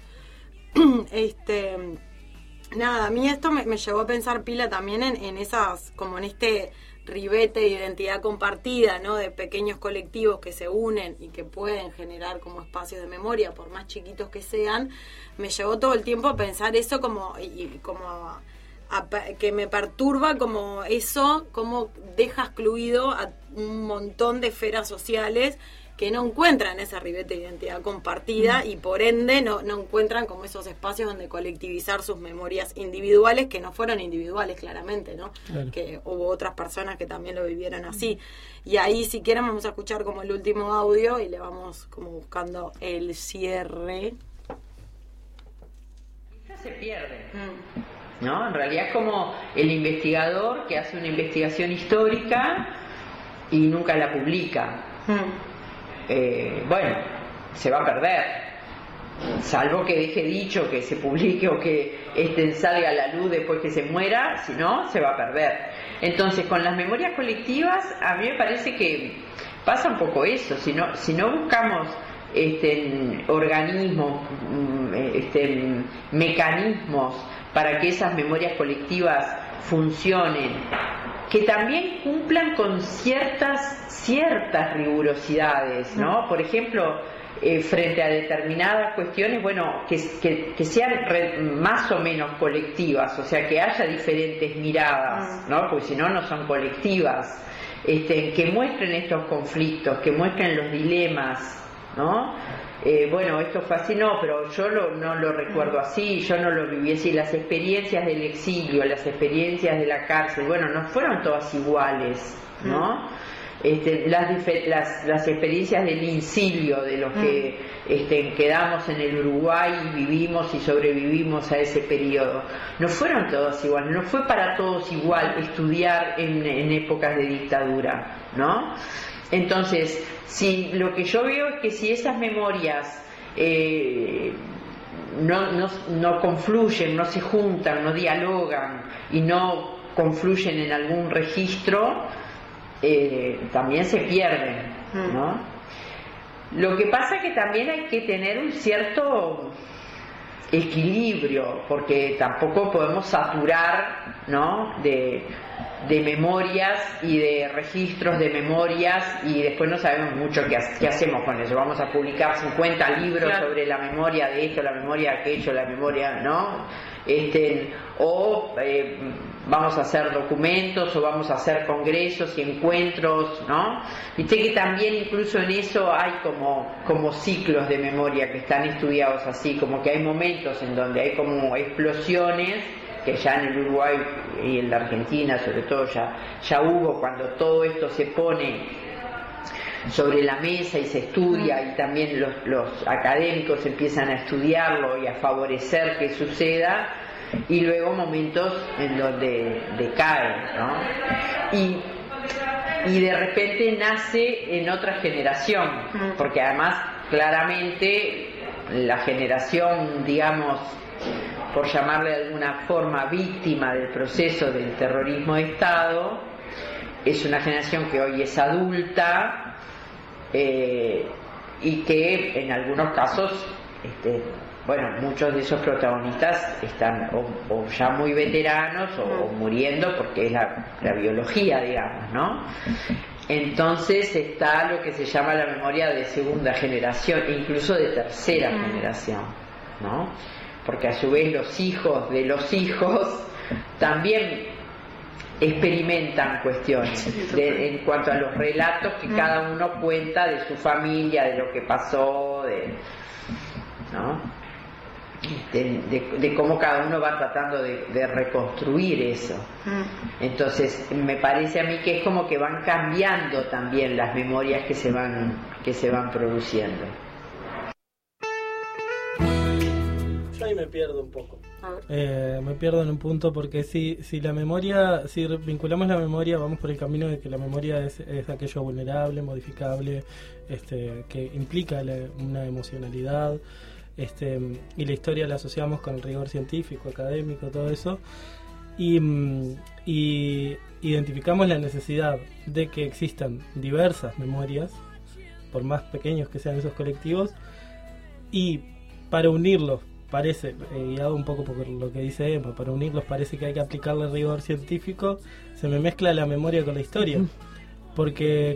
Speaker 3: A mí esto me llevó a pensar pila también en esas, como en este ribete de identidad compartida, ¿no? De pequeños colectivos que se unen y que pueden generar como espacios de memoria, por más chiquitos que sean. Me llevó todo el tiempo a pensar eso que me perturba como eso, como deja excluido a un montón de esferas sociales que no encuentran ese ribete de identidad compartida y por ende no encuentran como esos espacios donde colectivizar sus memorias individuales, que no fueron individuales claramente, ¿no? Claro. Que hubo otras personas que también lo vivieron así. Y ahí, si quieren, vamos a escuchar como el último audio y le vamos como buscando el cierre.
Speaker 5: Se pierde, ¿no? En realidad es como el investigador que hace una investigación histórica y nunca la publica. Bueno, se va a perder, salvo que deje dicho que se publique o que salga a la luz después que se muera, si no, se va a perder. Entonces, con las memorias colectivas, a mí me parece que pasa un poco eso. Si no buscamos organismos, mecanismos para que esas memorias colectivas funcionen, que también cumplan con ciertas rigurosidades, ¿no? Por ejemplo, frente a determinadas cuestiones, bueno, que sean más o menos colectivas, o sea, que haya diferentes miradas, ¿no? Porque si no, no son colectivas, que muestren estos conflictos, que muestren los dilemas, ¿no? Bueno, esto fue así, no, pero yo no lo recuerdo así, yo no lo viví así. Las experiencias del exilio, las experiencias de la cárcel, bueno, no fueron todas iguales, ¿no? Las experiencias del incilio, de los que quedamos en el Uruguay y vivimos y sobrevivimos a ese periodo, no fueron todas iguales, no fue para todos igual estudiar en épocas de dictadura, ¿no? Entonces, si lo que yo veo es que si esas memorias no confluyen, no se juntan, no dialogan y no confluyen en algún registro, también se pierden, ¿no? Lo que pasa es que también hay que tener un cierto equilibrio, porque tampoco podemos saturar, ¿no?, de memorias y de registros de memorias, y después no sabemos mucho qué hacemos con eso. Vamos a publicar 50 libros, claro, sobre la memoria de esto, la memoria de aquello, la memoria, ¿no? Vamos a hacer documentos, o vamos a hacer congresos y encuentros, ¿no? Viste que también incluso en eso hay como ciclos de memoria que están estudiados así, como que hay momentos en donde hay como explosiones, que ya en el Uruguay y en la Argentina sobre todo ya hubo, cuando todo esto se pone sobre la mesa y se estudia, y también los académicos empiezan a estudiarlo y a favorecer que suceda, y luego momentos en donde decae, ¿no? Y de repente nace en otra generación, porque además claramente la generación, digamos, por llamarle de alguna forma víctima del proceso del terrorismo de Estado, es una generación que hoy es adulta, y que en algunos casos, bueno, muchos de esos protagonistas están o ya muy veteranos o muriendo, porque es la biología, digamos, ¿no? Entonces está lo que se llama la memoria de segunda generación, e incluso de tercera generación, ¿no? Porque a su vez los hijos de los hijos también experimentan cuestiones en cuanto a los relatos que cada uno cuenta de su familia, de lo que pasó, ¿no? De cómo cada uno va tratando de reconstruir eso. Entonces me parece a mí que es como que van cambiando también las memorias que se van produciendo.
Speaker 6: Yo ahí me pierdo un poco. Me pierdo en un punto, porque si vinculamos la memoria, vamos por el camino de que la memoria es aquello vulnerable, modificable, que implica una emocionalidad, y la historia la asociamos con el rigor científico, académico, todo eso, y identificamos la necesidad de que existan diversas memorias, por más pequeños que sean esos colectivos, y para unirlos parece, guiado un poco por lo que dice Emma, para unirlos parece que hay que aplicarle rigor científico. Se me mezcla la memoria con la historia, porque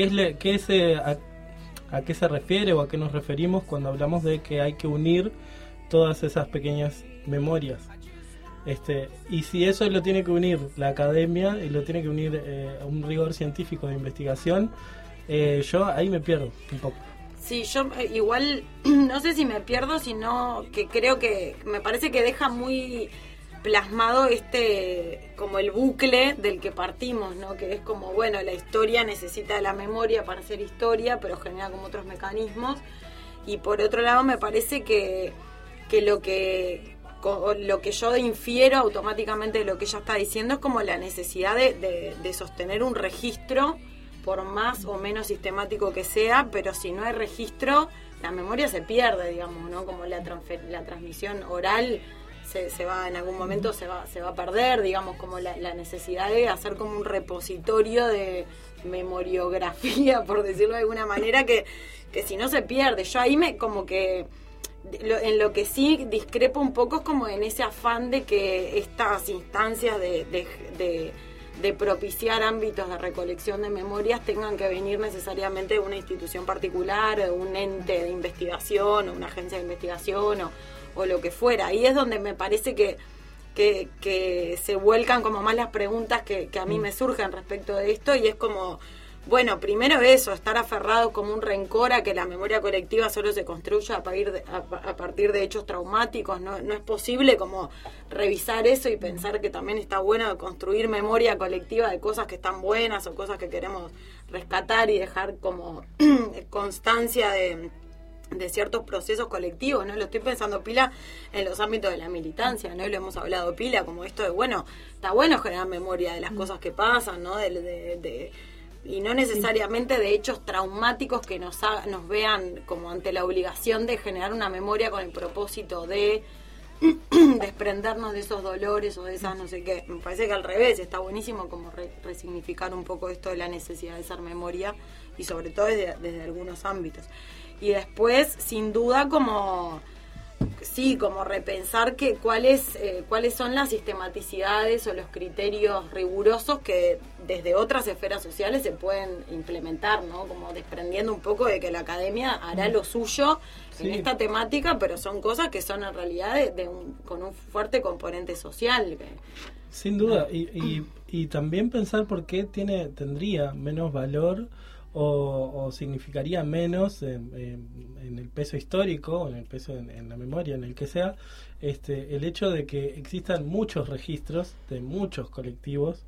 Speaker 6: ¿a qué se refiere o a qué nos referimos cuando hablamos de que hay que unir todas esas pequeñas memorias? Y si eso lo tiene que unir la academia y lo tiene que unir un rigor científico de investigación, yo ahí me pierdo un poco.
Speaker 3: Sí, yo igual no sé si me pierdo, sino que creo que me parece que deja muy plasmado como el bucle del que partimos, ¿no? Que es como, bueno, la historia necesita de la memoria para ser historia, pero genera como otros mecanismos. Y por otro lado me parece que lo que yo infiero automáticamente de lo que ella está diciendo es como la necesidad de sostener un registro, por más o menos sistemático que sea, pero si no hay registro, la memoria se pierde, digamos, ¿no? Como la transmisión oral se va, en algún momento se va a perder, digamos, como la necesidad de hacer como un repositorio de memoriografía, por decirlo de alguna manera, que si no se pierde. Yo ahí como que en lo que sí discrepo un poco es como en ese afán de que estas instancias de propiciar ámbitos de recolección de memorias tengan que venir necesariamente de una institución particular, o de un ente de investigación, o una agencia de investigación, o lo que fuera. Ahí es donde me parece que se vuelcan como más las preguntas que a mí me surgen respecto de esto, y es como, bueno, primero eso, estar aferrados como un rencor a que la memoria colectiva solo se construya a partir de hechos traumáticos. No es posible como revisar eso y pensar que también está bueno construir memoria colectiva de cosas que están buenas o cosas que queremos rescatar y dejar como constancia de ciertos procesos colectivos, ¿no? Lo estoy pensando pila en los ámbitos de la militancia, ¿no? Y lo hemos hablado pila, como esto de, bueno, está bueno generar memoria de las cosas que pasan, ¿no? Y no necesariamente de hechos traumáticos que nos vean como ante la obligación de generar una memoria con el propósito de desprendernos de esos dolores o de esas no sé qué. Me parece que al revés, está buenísimo como resignificar un poco esto de la necesidad de ser memoria, y sobre todo desde algunos ámbitos. Y después, sin duda, como repensar cuáles son las sistematicidades o los criterios rigurosos que desde otras esferas sociales se pueden implementar, ¿no? Como desprendiendo un poco de que la academia hará lo suyo en esta temática, pero son cosas que son en realidad con un fuerte componente social.
Speaker 6: Sin duda, y también pensar por qué tendría menos valor o significaría menos en el peso histórico, en el peso en la memoria, en el que sea, el hecho de que existan muchos registros de muchos colectivos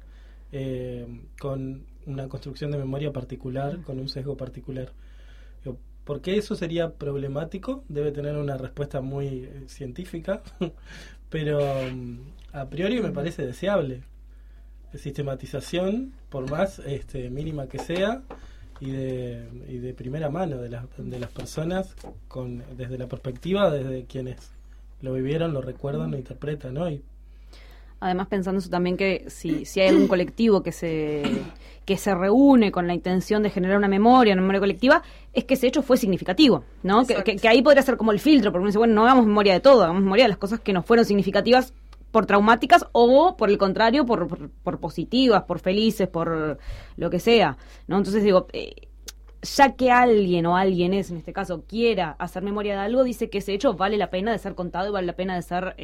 Speaker 6: con una construcción de memoria particular, con un sesgo particular. ¿Por qué eso sería problemático? Debe tener una respuesta muy científica, pero a priori me parece deseable. Sistematización, por más mínima que sea, y de primera mano de las personas, desde la perspectiva, desde quienes lo vivieron, lo recuerdan, lo interpretan, ¿no? Y
Speaker 4: además, pensando eso también, que si hay algún colectivo que se reúne con la intención de generar una memoria colectiva, es que ese hecho fue significativo, ¿no? Que ahí podría ser como el filtro, porque uno dice, bueno, no hagamos memoria de todo, hagamos memoria de las cosas que nos fueron significativas por traumáticas, o por el contrario, por positivas, por felices, por lo que sea, ¿no? Entonces digo, ya que alguien o alguienes, en este caso, quiera hacer memoria de algo, dice que ese hecho vale la pena de ser contado y vale la pena de ser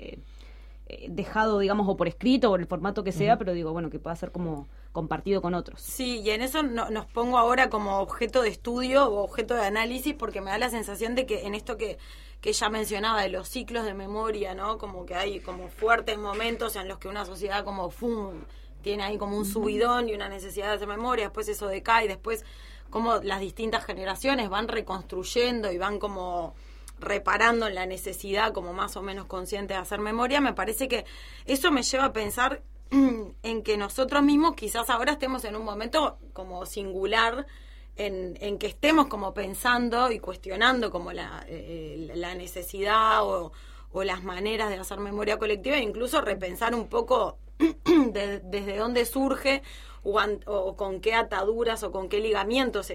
Speaker 4: dejado, digamos, o por escrito o en el formato que sea, pero digo, bueno, que pueda ser como compartido con otros.
Speaker 3: Sí, y en eso nos pongo ahora como objeto de estudio o objeto de análisis, porque me da la sensación de que en esto que ella mencionaba de los ciclos de memoria, ¿no? Como que hay como fuertes momentos en los que una sociedad como tiene ahí como un subidón y una necesidad de hacer memoria, después eso decae, después como las distintas generaciones van reconstruyendo y van como reparando en la necesidad como más o menos consciente de hacer memoria. Me parece que eso me lleva a pensar en que nosotros mismos quizás ahora estemos en un momento como singular en que estemos como pensando y cuestionando como la necesidad o las maneras de hacer memoria colectiva, e incluso repensar un poco desde dónde surge o con qué ataduras o con qué ligamientos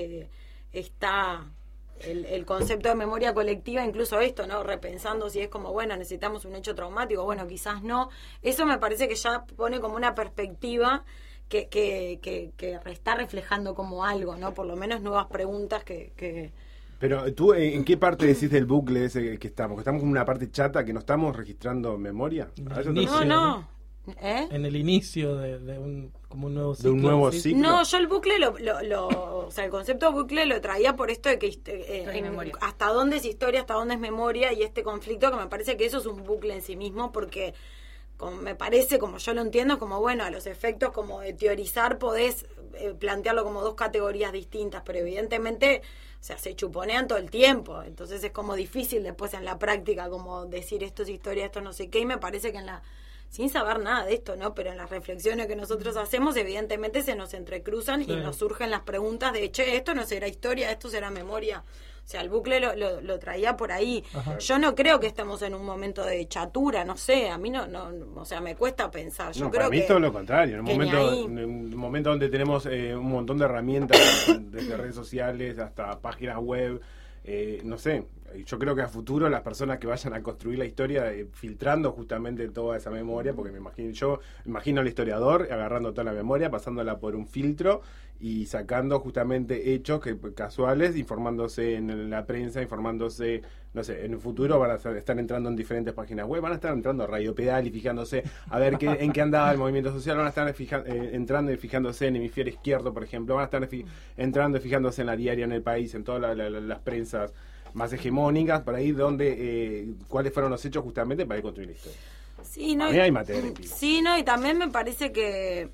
Speaker 3: está el concepto de memoria colectiva, incluso esto, ¿no? Repensando si es como, bueno, necesitamos un hecho traumático, bueno, quizás no. Eso me parece que ya pone como una perspectiva que está reflejando como algo, ¿no? Por lo menos nuevas preguntas que...
Speaker 2: Pero tú, ¿en qué parte decís del bucle ese que estamos? ¿Que estamos como una parte chata, que no estamos registrando memoria?
Speaker 3: No.
Speaker 6: En el inicio de un nuevo ciclo.
Speaker 2: ¿De un nuevo ciclo?
Speaker 3: No, yo el bucle o sea, el concepto de bucle lo traía por esto de que hasta dónde es historia, hasta dónde es memoria, y este conflicto, que me parece que eso es un bucle en sí mismo, porque me parece, como yo lo entiendo, como bueno, a los efectos como de teorizar podés plantearlo como dos categorías distintas, pero evidentemente, o sea, se chuponean todo el tiempo, entonces es como difícil después en la práctica como decir esto es historia, esto no sé qué, y me parece que sin saber nada de esto, ¿no? Pero en las reflexiones que nosotros hacemos, evidentemente se nos entrecruzan, sí, y nos surgen las preguntas de, che, esto no será historia, esto será memoria. O sea, el bucle lo traía por ahí. Ajá. Yo no creo que estemos en un momento de chatura, no sé, a mí no o sea, me cuesta pensar. Yo creo
Speaker 2: para mí todo lo contrario, en un momento donde tenemos un montón de herramientas, desde redes sociales hasta páginas web, no sé, yo creo que a futuro las personas que vayan a construir la historia, filtrando justamente toda esa memoria, porque yo imagino al historiador agarrando toda la memoria, pasándola por un filtro y sacando justamente hechos casuales, informándose en la prensa, informándose, no sé, en el futuro van a estar entrando en diferentes páginas web, van a estar entrando a Radio Pedal y fijándose a ver en qué andaba el movimiento social, van a estar entrando y fijándose en Hemisferio Izquierdo, por ejemplo, van a estar entrando y fijándose en la Diaria, en El País, en todas las prensas más hegemónicas, por ahí donde cuáles fueron los hechos justamente para ir construir la historia.
Speaker 3: Sí, no,
Speaker 2: a mí hay materia.
Speaker 3: Sí, no, y también me parece que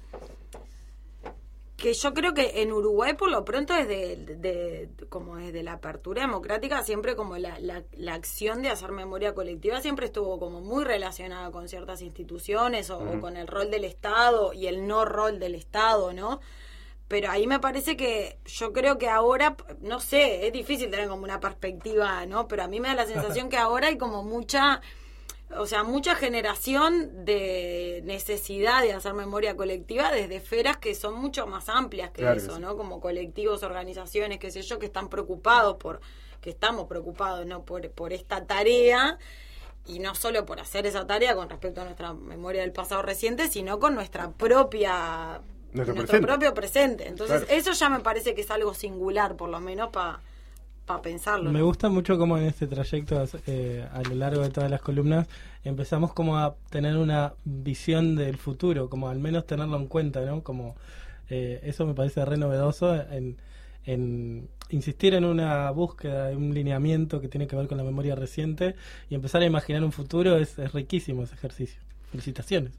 Speaker 3: yo creo que en Uruguay por lo pronto como desde la apertura democrática siempre como la acción de hacer memoria colectiva siempre estuvo como muy relacionada con ciertas instituciones o con el rol del Estado y el no rol del Estado, ¿no? Pero ahí me parece que yo creo que ahora, no sé, es difícil tener como una perspectiva, ¿no? Pero a mí me da la sensación que ahora hay como mucha generación de necesidad de hacer memoria colectiva desde esferas que son mucho más amplias que eso, sí, ¿no? Como colectivos, organizaciones, qué sé yo, que están preocupados que estamos preocupados, ¿no? Por esta tarea, y no solo por hacer esa tarea con respecto a nuestra memoria del pasado reciente, sino con nuestro propio presente. Entonces, eso ya me parece que es algo singular, por lo menos para pensarlo.
Speaker 6: Me gusta mucho cómo en este trayecto a lo largo de todas las columnas empezamos como a tener una visión del futuro, como al menos tenerlo en cuenta, ¿no? Como eso me parece re novedoso en insistir en una búsqueda de un lineamiento que tiene que ver con la memoria reciente y empezar a imaginar un futuro. Es riquísimo ese ejercicio. Felicitaciones.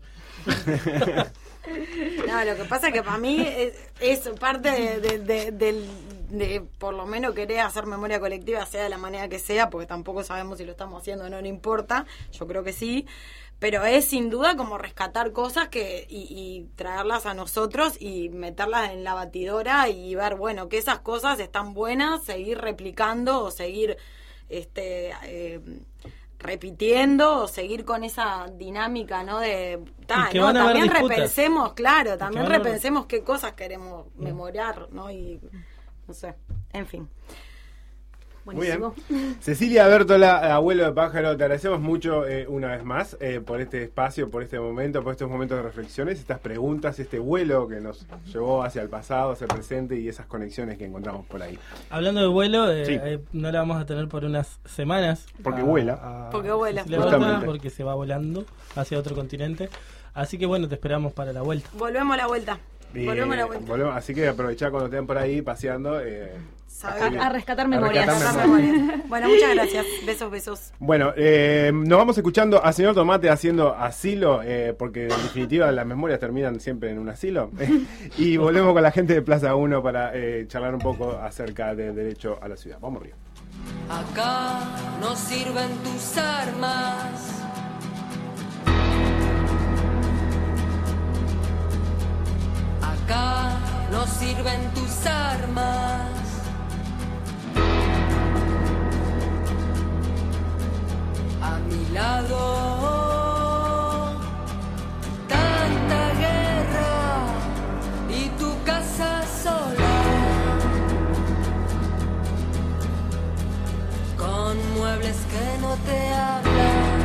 Speaker 3: No, lo que pasa es que para mí es parte de por lo menos querer hacer memoria colectiva, sea de la manera que sea, porque tampoco sabemos si lo estamos haciendo o no importa, yo creo que sí, pero es sin duda como rescatar cosas y traerlas a nosotros y meterlas en la batidora y ver, bueno, que esas cosas están buenas, seguir replicando o seguir repitiendo o seguir con esa dinámica, ¿no? También repensemos, también repensemos qué cosas queremos memorar, ¿no? Y no sé, en fin.
Speaker 2: Buenísimo. Muy bien. Cecilia Bertola, Abuelo de Pájaro, te agradecemos mucho una vez más por este espacio, por este momento, por estos momentos de reflexiones, estas preguntas, este vuelo que nos llevó hacia el pasado, hacia el presente y esas conexiones que encontramos por ahí.
Speaker 6: Hablando de vuelo, no la vamos a tener por unas semanas.
Speaker 2: Porque vuela.
Speaker 3: Porque vuela.
Speaker 6: Porque se va volando hacia otro continente. Así que bueno, te esperamos para la vuelta.
Speaker 3: Volvemos a la vuelta.
Speaker 2: Así que aprovechá cuando estén por ahí paseando.
Speaker 4: A rescatar memorias.
Speaker 3: Bueno, muchas gracias. Besos.
Speaker 2: Bueno, nos vamos escuchando a Señor Tomate haciendo Asilo, porque en definitiva las memorias terminan siempre en un asilo. Y volvemos con la gente de Plaza 1 para charlar un poco acerca del derecho a la ciudad. Vamos arriba.
Speaker 7: Acá no sirven tus armas. Acá no sirven tus armas. A mi lado, tanta guerra y tu casa sola, con muebles que no te hablan,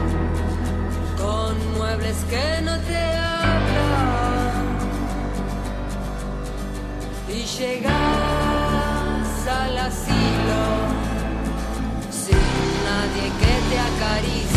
Speaker 7: con muebles que no te hablan, y llegas al asilo sin nadie que te acaricie.